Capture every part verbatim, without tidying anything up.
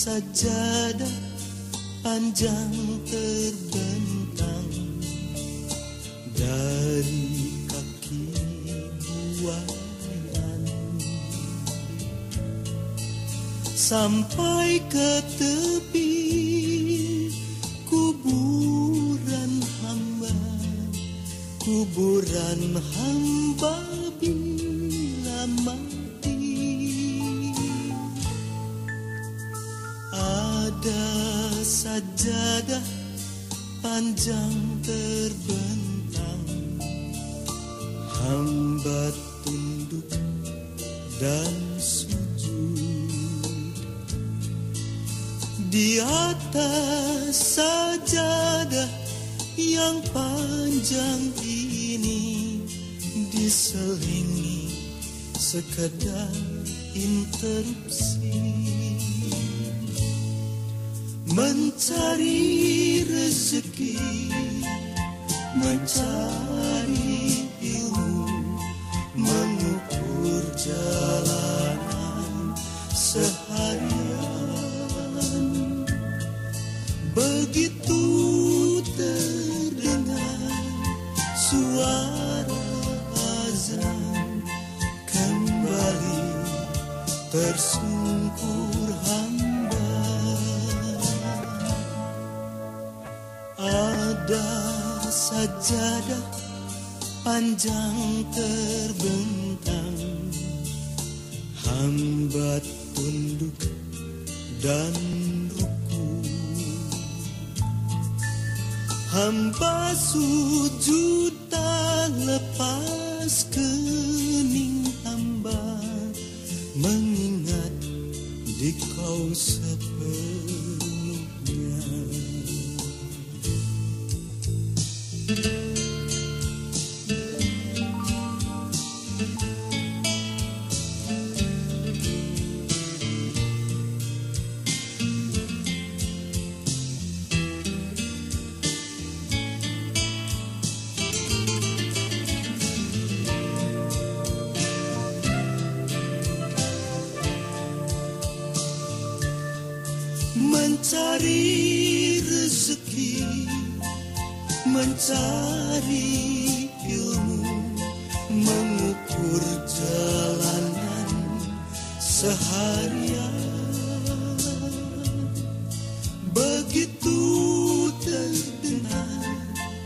sajadah panjang terbentang dari kaki buayan sampai ke tepi kuburan hamba, kuburan hamba bila mati. Ada sajadah panjang terbentang, hamba tunduk dan sujud di atas sajadah yang panjang ini, diselingi sekedar interupsi, mencari rezeki, mencari ilmu, mengukur jalanan seharian. Begitu terdengar suara azan, kembali tersungkur hamba. Ada sajadah panjang terbentang, hamba tunduk dan ruku, hamba sujud tak lepas kening hamba, mengingat di kau sepenuhnya. Mencari rezeki, mencari ilmu, mengukur jalanan seharian. Begitu terdengar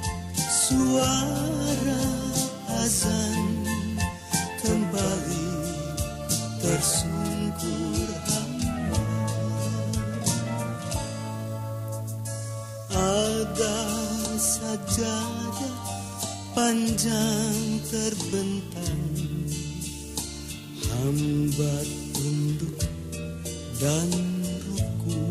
suara azan, kembali tersungkur hamba. Ada sajadah panjang terbentang, hamba tunduk dan ruku,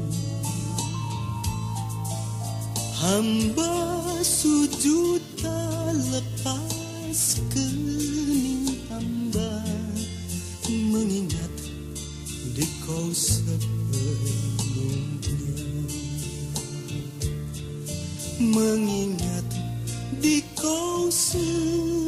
hamba sujud tak lepas kening hamba, mengingat di kau sepenuhnya, mengingat di kau sepenuhnya.